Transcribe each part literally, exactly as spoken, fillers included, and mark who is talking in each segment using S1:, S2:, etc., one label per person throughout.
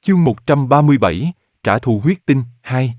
S1: Chương một trăm ba mươi bảy, trả thù huyết tinh, hai.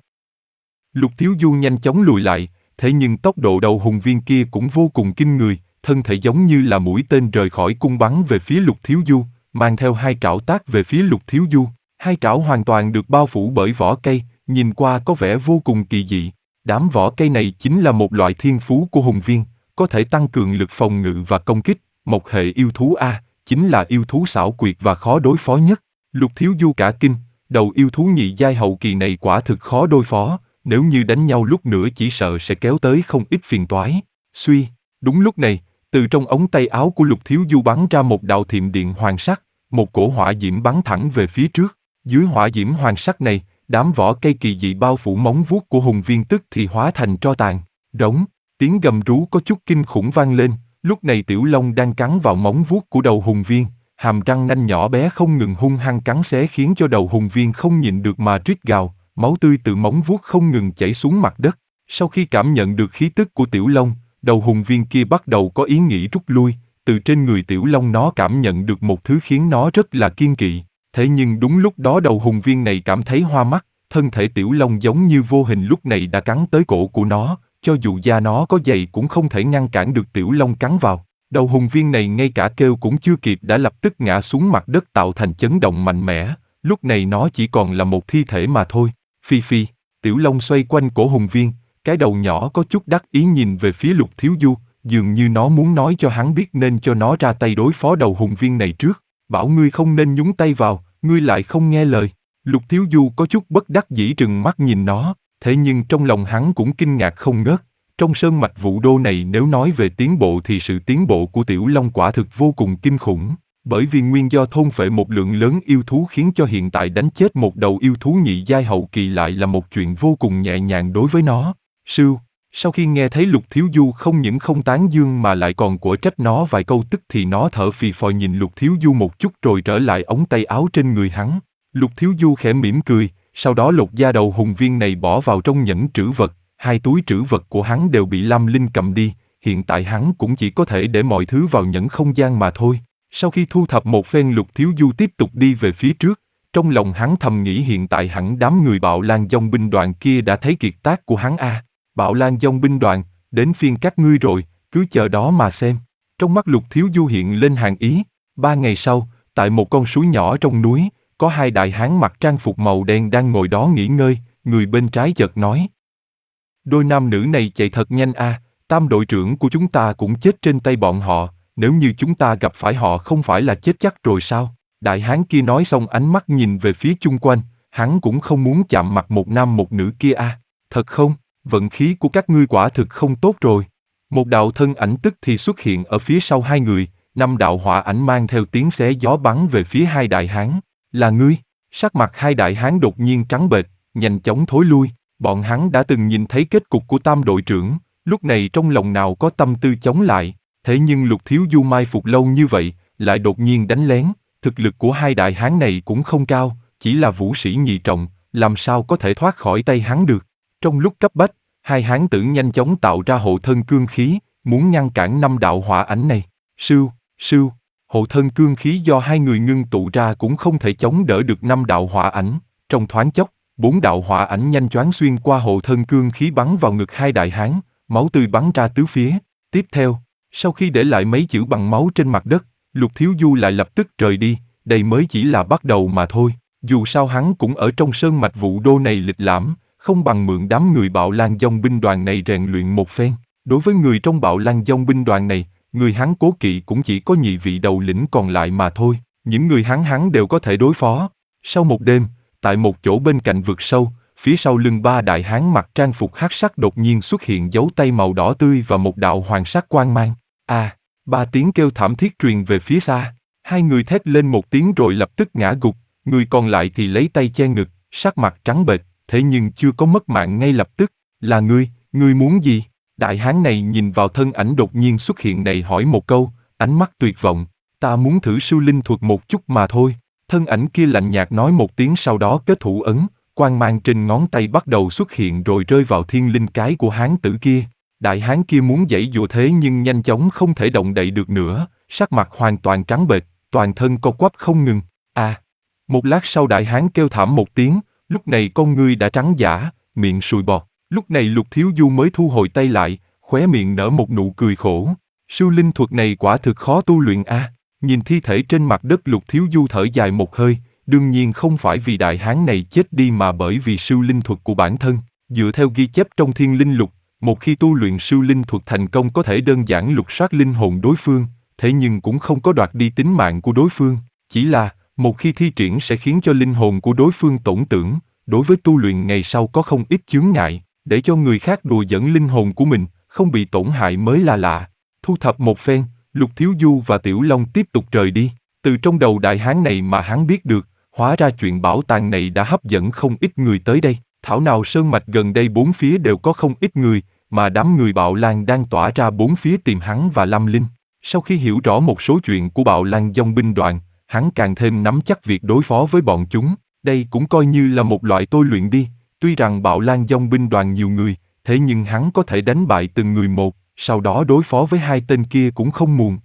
S1: Lục Thiếu Du nhanh chóng lùi lại, thế nhưng tốc độ đầu hùng viên kia cũng vô cùng kinh người, thân thể giống như là mũi tên rời khỏi cung bắn về phía Lục Thiếu Du, mang theo hai trảo tác về phía Lục Thiếu Du. Hai trảo hoàn toàn được bao phủ bởi vỏ cây, nhìn qua có vẻ vô cùng kỳ dị. Đám vỏ cây này chính là một loại thiên phú của hùng viên, có thể tăng cường lực phòng ngự và công kích, một hệ yêu thú A, chính là yêu thú xảo quyệt và khó đối phó nhất. Lục Thiếu Du cả kinh, đầu yêu thú nhị giai hậu kỳ này quả thực khó đối phó, nếu như đánh nhau lúc nữa chỉ sợ sẽ kéo tới không ít phiền toái. Suy, đúng lúc này, từ trong ống tay áo của Lục Thiếu Du bắn ra một đạo thiểm điện hoàng sắc, một cổ hỏa diễm bắn thẳng về phía trước. Dưới hỏa diễm hoàng sắc này, đám vỏ cây kỳ dị bao phủ móng vuốt của hùng viên tức thì hóa thành tro tàn. Rống, tiếng gầm rú có chút kinh khủng vang lên, lúc này Tiểu Long đang cắn vào móng vuốt của đầu hùng viên. Hàm răng nanh nhỏ bé không ngừng hung hăng cắn xé khiến cho đầu hùng viên không nhịn được mà rít gào, máu tươi từ móng vuốt không ngừng chảy xuống mặt đất. Sau khi cảm nhận được khí tức của Tiểu Long, đầu hùng viên kia bắt đầu có ý nghĩ rút lui, từ trên người Tiểu Long nó cảm nhận được một thứ khiến nó rất là kiêng kỵ. Thế nhưng đúng lúc đó đầu hùng viên này cảm thấy hoa mắt, thân thể Tiểu Long giống như vô hình lúc này đã cắn tới cổ của nó, cho dù da nó có dày cũng không thể ngăn cản được Tiểu Long cắn vào. Đầu hùng viên này ngay cả kêu cũng chưa kịp đã lập tức ngã xuống mặt đất tạo thành chấn động mạnh mẽ, lúc này nó chỉ còn là một thi thể mà thôi. Phi phi, Tiểu Long xoay quanh cổ hùng viên, cái đầu nhỏ có chút đắc ý nhìn về phía Lục Thiếu Du, dường như nó muốn nói cho hắn biết nên cho nó ra tay đối phó đầu hùng viên này trước. Bảo ngươi không nên nhúng tay vào, ngươi lại không nghe lời. Lục Thiếu Du có chút bất đắc dĩ trừng mắt nhìn nó, thế nhưng trong lòng hắn cũng kinh ngạc không ngớt. Trong sơn mạch Vũ Đô này nếu nói về tiến bộ thì sự tiến bộ của Tiểu Long quả thực vô cùng kinh khủng, bởi vì nguyên do thôn phệ một lượng lớn yêu thú khiến cho hiện tại đánh chết một đầu yêu thú nhị giai hậu kỳ lại là một chuyện vô cùng nhẹ nhàng đối với nó. Sưu, sau khi nghe thấy Lục Thiếu Du không những không tán dương mà lại còn của trách nó vài câu tức thì nó thở phì phò nhìn Lục Thiếu Du một chút rồi trở lại ống tay áo trên người hắn. Lục Thiếu Du khẽ mỉm cười, sau đó lột da đầu hùng viên này bỏ vào trong nhẫn trữ vật. Hai túi trữ vật của hắn đều bị Lam Linh cầm đi, hiện tại hắn cũng chỉ có thể để mọi thứ vào nhẫn không gian mà thôi. Sau khi thu thập một phen Lục Thiếu Du tiếp tục đi về phía trước, trong lòng hắn thầm nghĩ hiện tại hẳn đám người Bạo Lan Dông binh đoàn kia đã thấy kiệt tác của hắn a. À, Bạo Lan Dông binh đoàn, đến phiên các ngươi rồi, cứ chờ đó mà xem. Trong mắt Lục Thiếu Du hiện lên hàn ý. Ba ngày sau, tại một con suối nhỏ trong núi, có hai đại hán mặc trang phục màu đen đang ngồi đó nghỉ ngơi, người bên trái chợt nói. Đôi nam nữ này chạy thật nhanh a, à, tam đội trưởng của chúng ta cũng chết trên tay bọn họ, nếu như chúng ta gặp phải họ không phải là chết chắc rồi sao? Đại hán kia nói xong ánh mắt nhìn về phía chung quanh, hắn cũng không muốn chạm mặt một nam một nữ kia a. À. Thật không? Vận khí của các ngươi quả thực không tốt rồi. Một đạo thân ảnh tức thì xuất hiện ở phía sau hai người, năm đạo hỏa ảnh mang theo tiếng xé gió bắn về phía hai đại hán. Là ngươi? Sắc mặt hai đại hán đột nhiên trắng bệch, nhanh chóng thối lui. Bọn hắn đã từng nhìn thấy kết cục của tam đội trưởng, lúc này trong lòng nào có tâm tư chống lại, thế nhưng Lục Thiếu Du mai phục lâu như vậy, lại đột nhiên đánh lén, thực lực của hai đại hán này cũng không cao, chỉ là vũ sĩ nhị trọng, làm sao có thể thoát khỏi tay hắn được. Trong lúc cấp bách, hai hán tử nhanh chóng tạo ra hộ thân cương khí, muốn ngăn cản năm đạo hỏa ảnh này. Sưu, sưu, hộ thân cương khí do hai người ngưng tụ ra cũng không thể chống đỡ được năm đạo hỏa ảnh, trong thoáng chốc. Bốn đạo hỏa ảnh nhanh choáng xuyên qua hộ thân cương khí bắn vào ngực hai đại hán, máu tươi bắn ra tứ phía. Tiếp theo, sau khi để lại mấy chữ bằng máu trên mặt đất, Lục Thiếu Du lại lập tức rời đi, đây mới chỉ là bắt đầu mà thôi. Dù sao hắn cũng ở trong sơn mạch Vũ Đô này lịch lãm, không bằng mượn đám người Bạo Lan Dông binh đoàn này rèn luyện một phen. Đối với người trong Bạo Lan Dông binh đoàn này, người hắn cố kỵ cũng chỉ có nhị vị đầu lĩnh còn lại mà thôi, những người hắn hắn đều có thể đối phó. Sau một đêm, tại một chỗ bên cạnh vực sâu, phía sau lưng ba đại hán mặc trang phục hắc sắc đột nhiên xuất hiện dấu tay màu đỏ tươi và một đạo hoàng sắc quang mang. A, à, ba tiếng kêu thảm thiết truyền về phía xa, hai người thét lên một tiếng rồi lập tức ngã gục, người còn lại thì lấy tay che ngực, sắc mặt trắng bệch, thế nhưng chưa có mất mạng ngay lập tức. Là ngươi, ngươi muốn gì? Đại hán này nhìn vào thân ảnh đột nhiên xuất hiện này hỏi một câu, ánh mắt tuyệt vọng. Ta muốn thử siêu linh thuật một chút mà thôi. Thân ảnh kia lạnh nhạt nói một tiếng sau đó kết thủ ấn, quang mang trên ngón tay bắt đầu xuất hiện rồi rơi vào thiên linh cái của hán tử kia. Đại hán kia muốn giãy giụa thế nhưng nhanh chóng không thể động đậy được nữa, sắc mặt hoàn toàn trắng bệch, toàn thân co quắp không ngừng. À, Một lát sau đại hán kêu thảm một tiếng, lúc này con ngươi đã trắng dã, miệng sùi bọt. Lúc này Lục Thiếu Du mới thu hồi tay lại, khóe miệng nở một nụ cười khổ. Sưu linh thuật này quả thực khó tu luyện a. À. Nhìn thi thể trên mặt đất Lục Thiếu Du thở dài một hơi, đương nhiên không phải vì đại hán này chết đi mà bởi vì sưu linh thuật của bản thân. Dựa theo ghi chép trong Thiên Linh Lục, một khi tu luyện sưu linh thuật thành công có thể đơn giản lục soát linh hồn đối phương, thế nhưng cũng không có đoạt đi tính mạng của đối phương, chỉ là một khi thi triển sẽ khiến cho linh hồn của đối phương tổn tưởng, đối với tu luyện ngày sau có không ít chướng ngại, để cho người khác đùa dẫn linh hồn của mình, không bị tổn hại mới là lạ. Thu thập một phen, Lục Thiếu Du và Tiểu Long tiếp tục rời đi. Từ trong đầu đại hán này mà hắn biết được, hóa ra chuyện bảo tàng này đã hấp dẫn không ít người tới đây. Thảo nào sơn mạch gần đây bốn phía đều có không ít người, mà đám người Bạo Lang đang tỏa ra bốn phía tìm hắn và Lâm Linh. Sau khi hiểu rõ một số chuyện của Bạo Lang dòng binh đoàn, hắn càng thêm nắm chắc việc đối phó với bọn chúng. Đây cũng coi như là một loại tôi luyện đi. Tuy rằng Bạo Lang dòng binh đoàn nhiều người, thế nhưng hắn có thể đánh bại từng người một, sau đó đối phó với hai tên kia cũng không muộn.